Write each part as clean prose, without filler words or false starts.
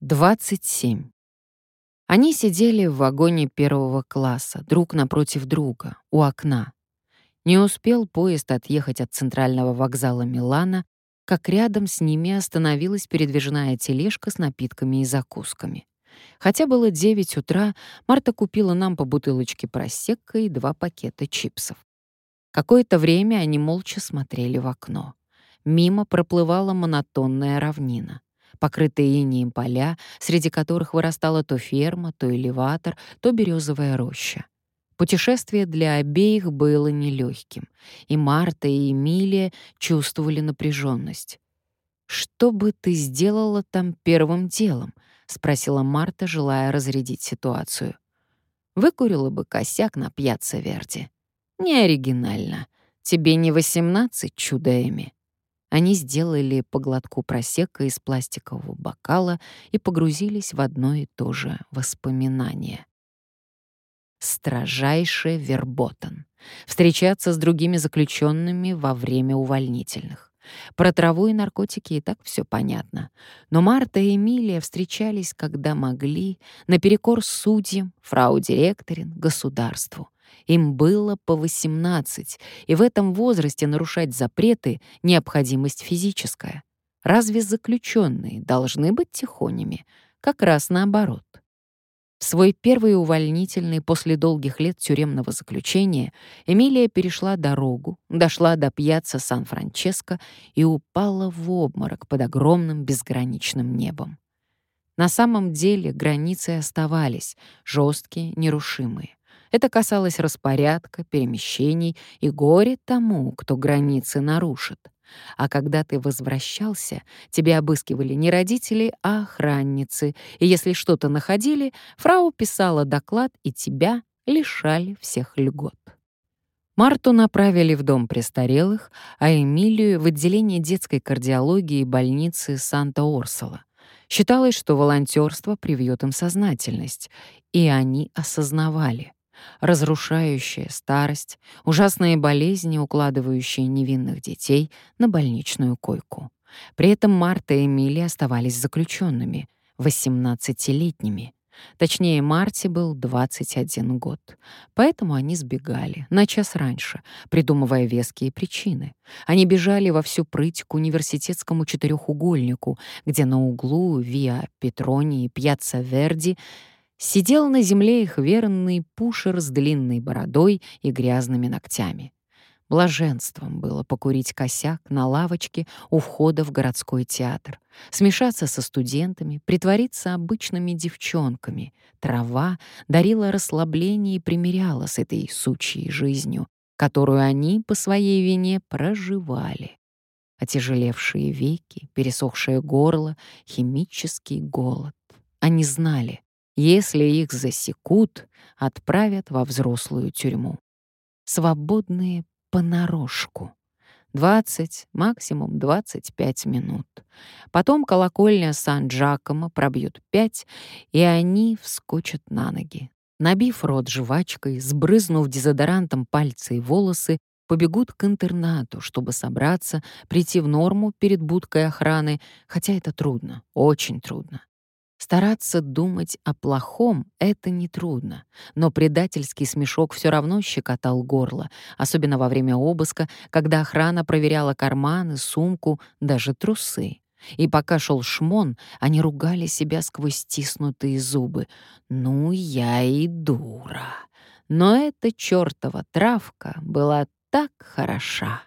27. Они сидели в вагоне первого класса, друг напротив друга, у окна. Не успел поезд отъехать от центрального вокзала Милана, как рядом с ними остановилась передвижная тележка с напитками и закусками. Хотя было 9 утра, Марта купила нам по бутылочке просекко и 2 пакета чипсов. Какое-то время они молча смотрели в окно. Мимо проплывала монотонная равнина. Покрытые инеем поля, среди которых вырастала то ферма, то элеватор, то березовая роща. Путешествие для обеих было нелегким, и Марта и Эмилия чувствовали напряженность. «Что бы ты сделала там первым делом?» — спросила Марта, желая разрядить ситуацию. «Выкурила бы косяк на Пьяцца Верди». «Не оригинально. Тебе не 18, чудо Эми». Они сделали по глотку просекко из пластикового бокала и погрузились в одно и то же воспоминание. Строжайше верботен. Встречаться с другими заключенными во время увольнительных. Про траву и наркотики и так все понятно. Но Марта и Эмилия встречались, когда могли, наперекор судьям, фрау-директорин, государству. Им было по 18, и в этом возрасте нарушать запреты — необходимость физическая. Разве заключенные должны быть тихонями? Как раз наоборот. В свой первый увольнительный после долгих лет тюремного заключения Эмилия перешла дорогу, дошла до Пьяцца Сан-Франческо и упала в обморок под огромным безграничным небом. На самом деле границы оставались жесткие, нерушимые. Это касалось распорядка, перемещений и горе тому, кто границы нарушит. А когда ты возвращался, тебя обыскивали не родители, а охранницы, и если что-то находили, фрау писала доклад, и тебя лишали всех льгот. Марту направили в дом престарелых, а Эмилию — в отделение детской кардиологии больницы Санта-Орсола. Считалось, что волонтерство привьет им сознательность, и они осознавали. Разрушающая старость, ужасные болезни, укладывающие невинных детей на больничную койку. При этом Марта и Эмилия оставались заключенными, 18-летними. Точнее, Марте был 21 год. Поэтому они сбегали на час раньше, придумывая веские причины. Они бежали во всю прыть к университетскому четырехугольнику, где на углу Виа Петрони и Пьяцца Верди сидел на земле их верный пушер с длинной бородой и грязными ногтями. Блаженством было покурить косяк на лавочке у входа в городской театр, смешаться со студентами, притвориться обычными девчонками. Трава дарила расслабление и примиряла с этой сучьей жизнью, которую они по своей вине проживали. Отяжелевшие веки, пересохшее горло, химический голод. Они знали, если их засекут, отправят во взрослую тюрьму. Свободные понарошку. 20, максимум 25 минут. Потом колокольня Сан-Джакомо пробьет 5, и они вскочат на ноги. Набив рот жвачкой, сбрызнув дезодорантом пальцы и волосы, побегут к интернату, чтобы собраться, прийти в норму перед будкой охраны, хотя это трудно, очень трудно. Стараться думать о плохом — это нетрудно, но предательский смешок все равно щекотал горло, особенно во время обыска, когда охрана проверяла карманы, сумку, даже трусы. И пока шел шмон, они ругали себя сквозь стиснутые зубы. «Ну, я и дура». Но эта чёртова травка была так хороша.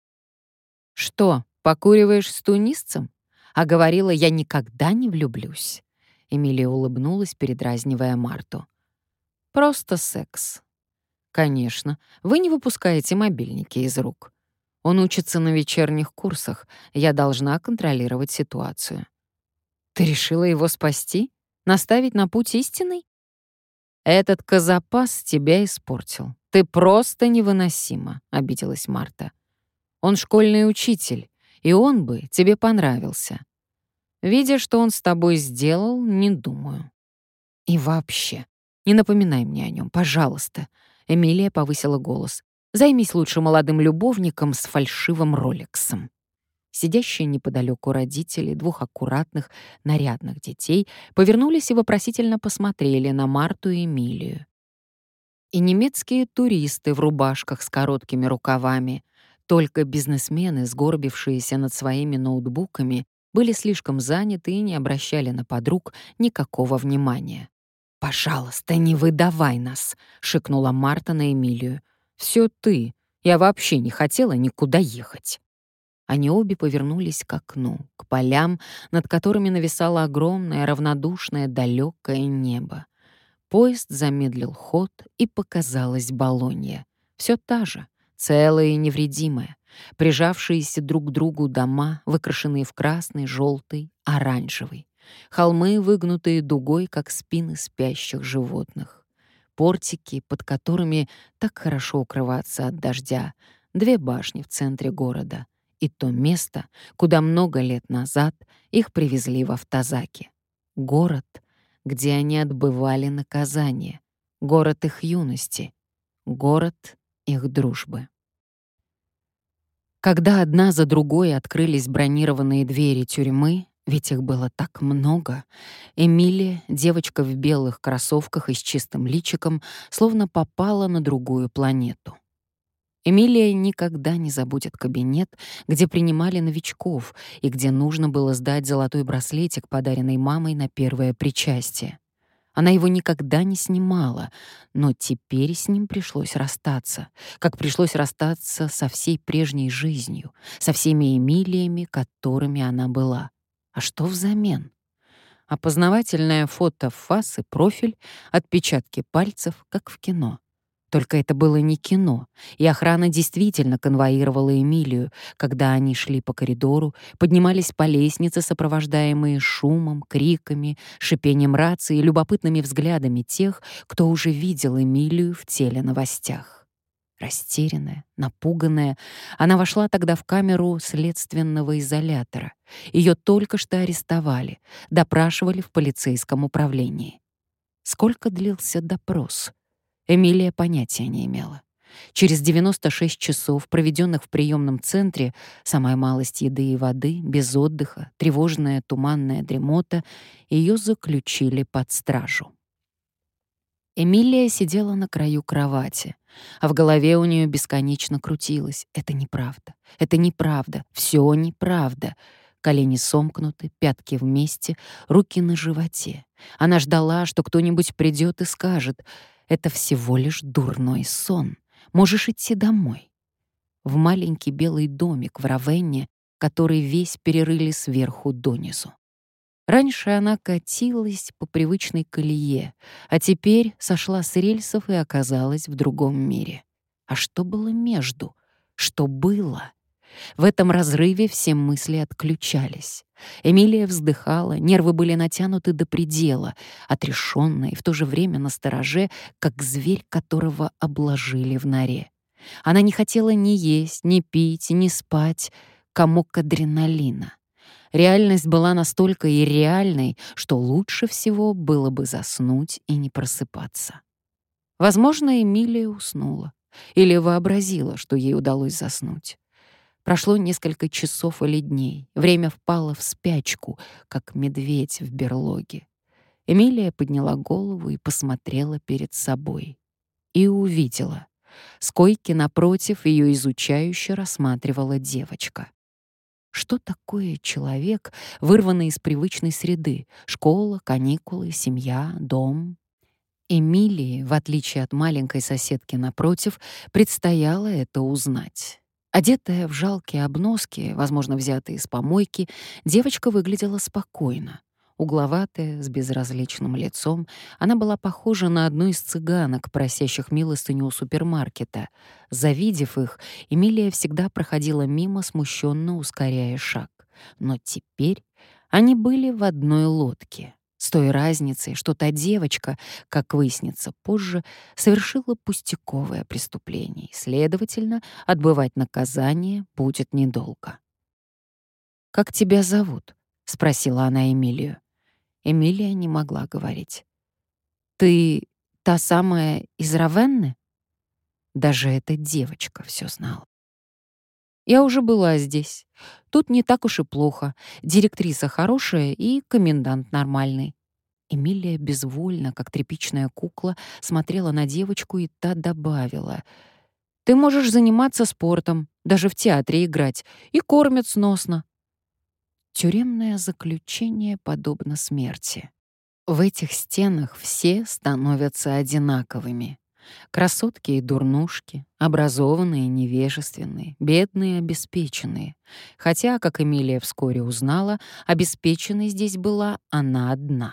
«Что, покуриваешь с тунисцем?» А говорила, я никогда не влюблюсь. Эмилия улыбнулась, передразнивая Марту. «Просто секс». «Конечно, вы не выпускаете мобильники из рук. Он учится на вечерних курсах, я должна контролировать ситуацию». «Ты решила его спасти? Наставить на путь истинный?» «Этот козапас тебя испортил. Ты просто невыносима», — обиделась Марта. «Он школьный учитель, и он бы тебе понравился. Видя, что он с тобой сделал, не думаю. И вообще, не напоминай мне о нем, пожалуйста». Эмилия повысила голос. «Займись лучше молодым любовником с фальшивым ролексом». Сидящие неподалеку родители двух аккуратных, нарядных детей повернулись и вопросительно посмотрели на Марту и Эмилию. И немецкие туристы в рубашках с короткими рукавами. Только бизнесмены, сгорбившиеся над своими ноутбуками, были слишком заняты и не обращали на подруг никакого внимания. «Пожалуйста, не выдавай нас», — шикнула Марта на Эмилию. «Всё ты. Я вообще не хотела никуда ехать». Они обе повернулись к окну, к полям, над которыми нависало огромное, равнодушное, далекое небо. Поезд замедлил ход, и показалась Болонья. Все та же, целая и невредимая. Прижавшиеся друг к другу дома, выкрашенные в красный, желтый, оранжевый. Холмы, выгнутые дугой, как спины спящих животных. Портики, под которыми так хорошо укрываться от дождя. 2 башни в центре города. И то место, куда много лет назад их привезли в автозаки. Город, где они отбывали наказание. Город их юности. Город их дружбы. Когда одна за другой открылись бронированные двери тюрьмы, ведь их было так много, Эмилия, девочка в белых кроссовках и с чистым личиком, словно попала на другую планету. Эмилия никогда не забудет кабинет, где принимали новичков и где нужно было сдать золотой браслетик, подаренный мамой на первое причастие. Она его никогда не снимала, но теперь с ним пришлось расстаться, как пришлось расстаться со всей прежней жизнью, со всеми Эмилиями, которыми она была. А что взамен? Опознавательное фото фас и профиль, отпечатки пальцев, как в кино. Только это было не кино, и охрана действительно конвоировала Эмилию, когда они шли по коридору, поднимались по лестнице, сопровождаемые шумом, криками, шипением рации и любопытными взглядами тех, кто уже видел Эмилию в теленовостях. Растерянная, напуганная, она вошла тогда в камеру следственного изолятора. Ее только что арестовали, допрашивали в полицейском управлении. Сколько длился допрос? Эмилия понятия не имела. Через 96 часов, проведенных в приемном центре, самая малость еды и воды, без отдыха, тревожная туманная дремота, ее заключили под стражу. Эмилия сидела на краю кровати, а в голове у нее бесконечно крутилось: «Это неправда, это неправда, все неправда». Колени сомкнуты, пятки вместе, руки на животе. Она ждала, что кто-нибудь придет и скажет: «Это всего лишь дурной сон. Можешь идти домой». В маленький белый домик в Равенне, который весь перерыли сверху донизу. Раньше она катилась по привычной колее, а теперь сошла с рельсов и оказалась в другом мире. А что было между? Что было? В этом разрыве все мысли отключались. Эмилия вздыхала, нервы были натянуты до предела, отрешённая и в то же время настороже, как зверь, которого обложили в норе. Она не хотела ни есть, ни пить, ни спать. Комок адреналина. Реальность была настолько ирреальной, что лучше всего было бы заснуть и не просыпаться. Возможно, Эмилия уснула или вообразила, что ей удалось заснуть. Прошло несколько часов или дней. Время впало в спячку, как медведь в берлоге. Эмилия подняла голову и посмотрела перед собой. И увидела. С койки напротив ее изучающе рассматривала девочка. Что такое человек, вырванный из привычной среды? Школа, каникулы, семья, дом. Эмилии, в отличие от маленькой соседки напротив, предстояло это узнать. Одетая в жалкие обноски, возможно, взятые из помойки, девочка выглядела спокойно. Угловатая, с безразличным лицом, она была похожа на одну из цыганок, просящих милостыню у супермаркета. Завидев их, Эмилия всегда проходила мимо, смущенно ускоряя шаг. Но теперь они были в одной лодке. С той разницей, что та девочка, как выяснится позже, совершила пустяковое преступление, и, следовательно, отбывать наказание будет недолго. «Как тебя зовут?» — спросила она Эмилию. Эмилия не могла говорить. «Ты та самая из Равенны?» Даже эта девочка все знала. Я уже была здесь. Тут не так уж и плохо. Директриса хорошая и комендант нормальный». Эмилия безвольно, как тряпичная кукла, смотрела на девочку, и та добавила: «Ты можешь заниматься спортом, даже в театре играть, и кормят сносно». Тюремное заключение подобно смерти. В этих стенах все становятся одинаковыми. Красотки и дурнушки, образованные и невежественные, бедные и обеспеченные. Хотя, как Эмилия вскоре узнала, обеспеченной здесь была она одна.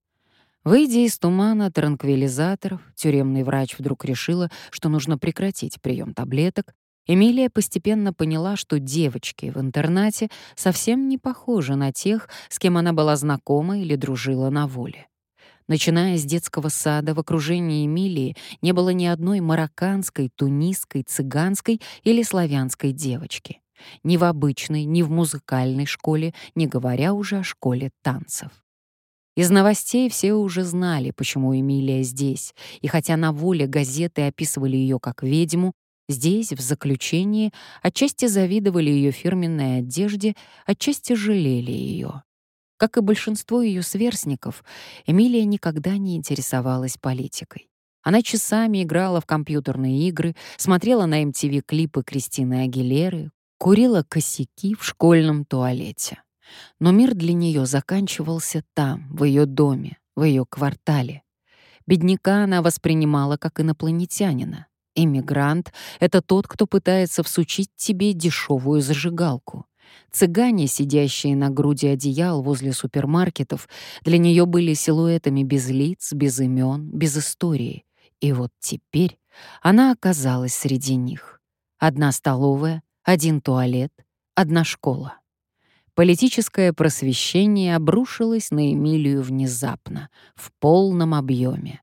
Выйдя из тумана транквилизаторов, тюремный врач вдруг решила, что нужно прекратить прием таблеток. Эмилия постепенно поняла, что девочки в интернате совсем не похожи на тех, с кем она была знакома или дружила на воле. Начиная с детского сада, в окружении Эмилии не было ни одной марокканской, тунисской, цыганской или славянской девочки. Ни в обычной, ни в музыкальной школе, не говоря уже о школе танцев. Из новостей все уже знали, почему Эмилия здесь, и хотя на воле газеты описывали ее как ведьму, здесь, в заключении, отчасти завидовали ее фирменной одежде, отчасти жалели ее. Как и большинство ее сверстников, Эмилия никогда не интересовалась политикой. Она часами играла в компьютерные игры, смотрела на MTV клипы Кристины Агилеры, курила косяки в школьном туалете. Но мир для нее заканчивался там, в ее доме, в ее квартале. Бедняка она воспринимала как инопланетянина. Иммигрант — это тот, кто пытается всучить тебе дешевую зажигалку. Цыгане, сидящие на груди одеял возле супермаркетов, для нее были силуэтами без лиц, без имен, без истории. И вот теперь она оказалась среди них. Одна столовая, один туалет, одна школа. Политическое просвещение обрушилось на Эмилию внезапно, в полном объеме.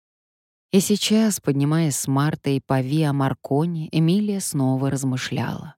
И сейчас, поднимаясь с Мартой по Виа Маркони, Эмилия снова размышляла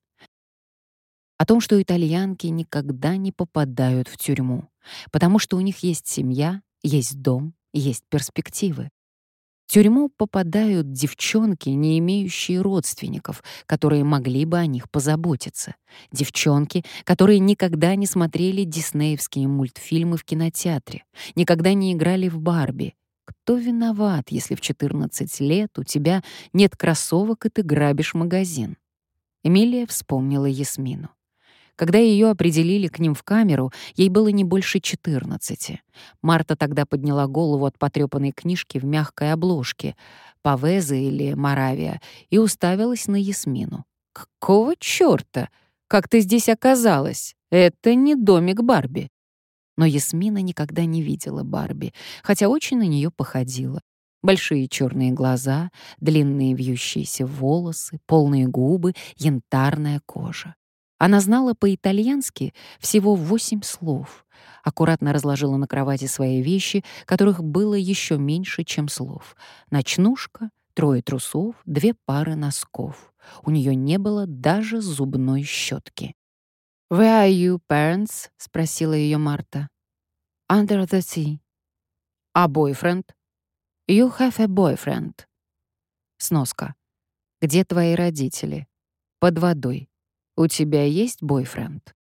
о том, что итальянки никогда не попадают в тюрьму, потому что у них есть семья, есть дом, есть перспективы. В тюрьму попадают девчонки, не имеющие родственников, которые могли бы о них позаботиться. Девчонки, которые никогда не смотрели диснеевские мультфильмы в кинотеатре, никогда не играли в Барби. Кто виноват, если в 14 лет у тебя нет кроссовок и ты грабишь магазин? Эмилия вспомнила Ясмину. Когда ее определили к ним в камеру, ей было не больше 14. Марта тогда подняла голову от потрепанной книжки в мягкой обложке «Павеза» или «Моравия» и уставилась на Ясмину. «Какого чёрта? Как ты здесь оказалась? Это не домик Барби». Но Ясмина никогда не видела Барби, хотя очень на нее походила. Большие черные глаза, длинные вьющиеся волосы, полные губы, янтарная кожа. Она знала по-итальянски всего 8 слов. Аккуратно разложила на кровати свои вещи, которых было еще меньше, чем слов. Ночнушка, 3 трусов, 2 пары носков. У нее не было даже зубной щетки. «Where are you, parents?» — спросила ее Марта. «Under the sea». «А бойфренд?» «You have a boyfriend». Сноска. «Где твои родители?» «Под водой». «У тебя есть бойфренд?»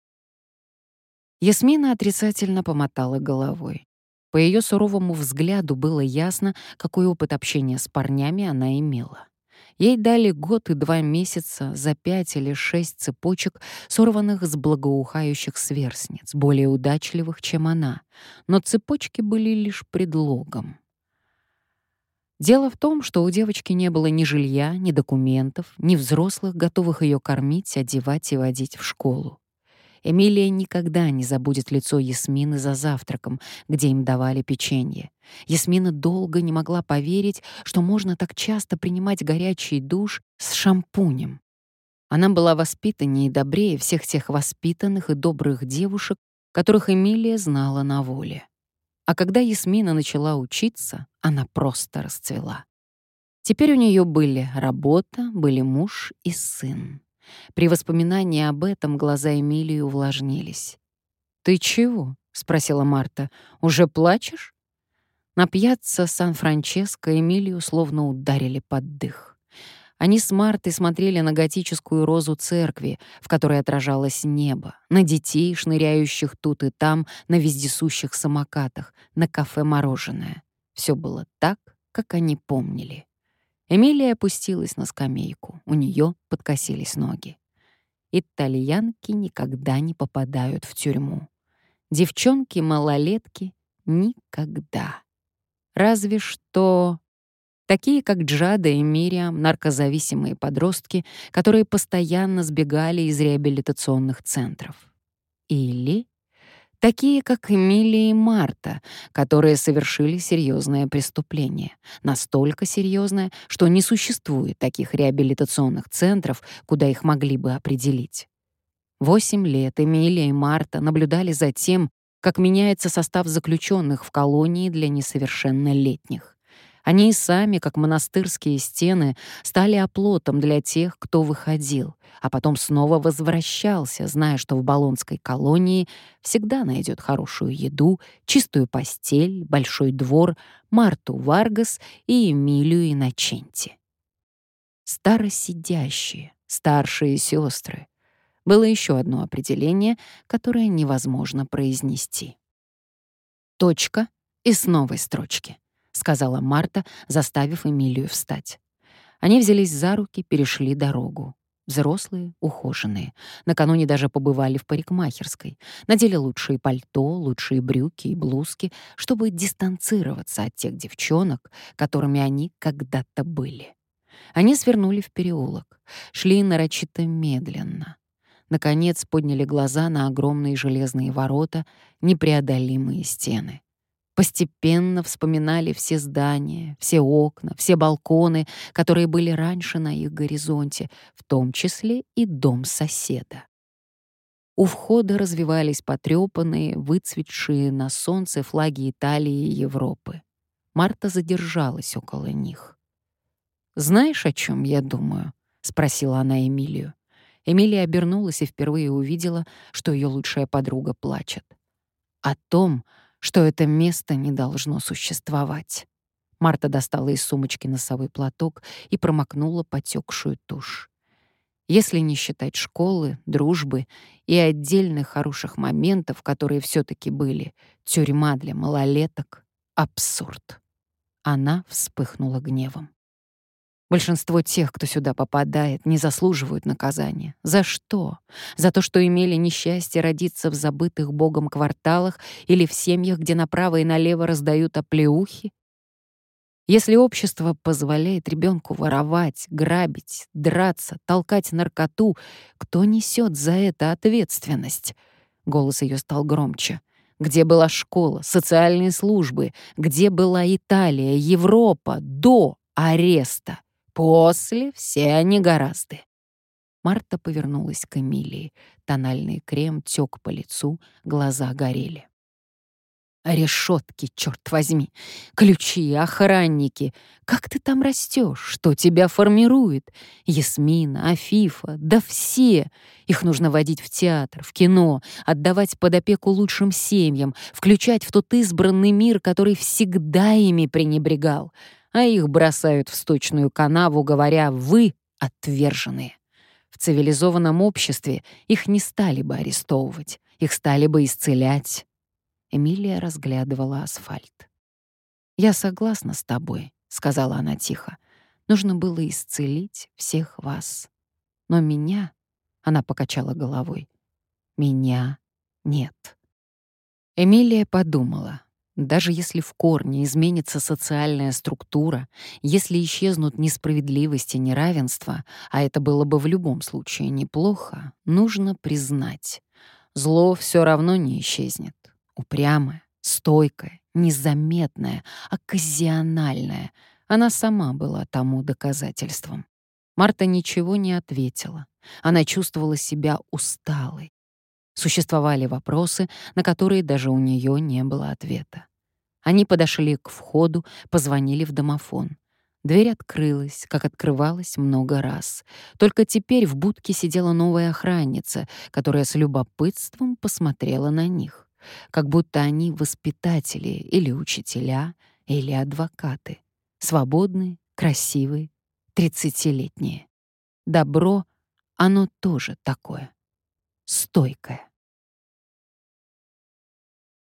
Ясмина отрицательно помотала головой. По ее суровому взгляду было ясно, какой опыт общения с парнями она имела. Ей дали год и 2 месяца за 5 или 6 цепочек, сорванных с благоухающих сверстниц, более удачливых, чем она. Но цепочки были лишь предлогом. Дело в том, что у девочки не было ни жилья, ни документов, ни взрослых, готовых ее кормить, одевать и водить в школу. Эмилия никогда не забудет лицо Ясмины за завтраком, где им давали печенье. Ясмина долго не могла поверить, что можно так часто принимать горячий душ с шампунем. Она была воспитаннее и добрее всех тех воспитанных и добрых девушек, которых Эмилия знала на воле. А когда Ясмина начала учиться, она просто расцвела. Теперь у нее были работа, были муж и сын. При воспоминании об этом глаза Эмилии увлажнились. «Ты чего?» — спросила Марта. «Уже плачешь?» На пьяцца Сан-Франческо Эмилию словно ударили под дых. Они с Мартой смотрели на готическую розу церкви, в которой отражалось небо, на детей, шныряющих тут и там, на вездесущих самокатах, на кафе-мороженое. Все было так, как они помнили. Эмилия опустилась на скамейку. У нее подкосились ноги. Итальянки никогда не попадают в тюрьму. Девчонки-малолетки — никогда. Разве что такие, как Джада и Мириам, наркозависимые подростки, которые постоянно сбегали из реабилитационных центров. Или такие, как Эмилия и Марта, которые совершили серьезное преступление. Настолько серьезное, что не существует таких реабилитационных центров, куда их могли бы определить. 8 лет Эмилия и Марта наблюдали за тем, как меняется состав заключенных в колонии для несовершеннолетних. Они и сами, как монастырские стены, стали оплотом для тех, кто выходил, а потом снова возвращался, зная, что в болонской колонии всегда найдет хорошую еду, чистую постель, большой двор, Марту Варгас и Эмилию Инноченти. Старосидящие, старшие сестры. Было еще одно определение, которое невозможно произнести. «Точка и с новой строчки», — сказала Марта, заставив Эмилию встать. Они взялись за руки, перешли дорогу. Взрослые, ухоженные. Накануне даже побывали в парикмахерской. Надели лучшие пальто, лучшие брюки и блузки, чтобы дистанцироваться от тех девчонок, которыми они когда-то были. Они свернули в переулок, шли нарочито медленно. Наконец подняли глаза на огромные железные ворота, непреодолимые стены. Постепенно вспоминали все здания, все окна, все балконы, которые были раньше на их горизонте, в том числе и дом соседа. У входа развивались потрёпанные, выцветшие на солнце флаги Италии и Европы. Марта задержалась около них. «Знаешь, о чем я думаю?» — спросила она Эмилию. Эмилия обернулась и впервые увидела, что ее лучшая подруга плачет. «О том, что это место не должно существовать». Марта достала из сумочки носовой платок и промокнула потекшую тушь. Если не считать школы, дружбы и отдельных хороших моментов, которые все-таки были, тюрьма для малолеток — абсурд. Она вспыхнула гневом. Большинство тех, кто сюда попадает, не заслуживают наказания. За что? За то, что имели несчастье родиться в забытых Богом кварталах или в семьях, где направо и налево раздают оплеухи? Если общество позволяет ребенку воровать, грабить, драться, толкать наркоту, кто несет за это ответственность? Голос ее стал громче. Где была школа, социальные службы? Где была Италия, Европа до ареста? После все они гораздо. Марта повернулась к Эмилии. Тональный крем тёк по лицу, глаза горели. «Решетки, черт возьми! Ключи, охранники! Как ты там растешь? Что тебя формирует? Ясмина, Афифа, да все! Их нужно водить в театр, в кино, отдавать под опеку лучшим семьям, включать в тот избранный мир, который всегда ими пренебрегал. А их бросают в сточную канаву, говоря: «Вы отверженные». В цивилизованном обществе их не стали бы арестовывать, их стали бы исцелять. Эмилия разглядывала асфальт. «Я согласна с тобой», — сказала она тихо. «Нужно было исцелить всех вас. Но меня...» — она покачала головой. «Меня нет». Эмилия подумала. Даже если в корне изменится социальная структура, если исчезнут несправедливость и неравенство, а это было бы в любом случае неплохо, нужно признать. Зло все равно не исчезнет. Упрямая, стойкая, незаметная, окказиональная. Она сама была тому доказательством. Марта ничего не ответила. Она чувствовала себя усталой. Существовали вопросы, на которые даже у нее не было ответа. Они подошли к входу, позвонили в домофон. Дверь открылась, как открывалась много раз. Только теперь в будке сидела новая охранница, которая с любопытством посмотрела на них. Как будто они воспитатели или учителя, или адвокаты. Свободные, красивые, 30-летние. Добро, оно тоже такое, стойкое.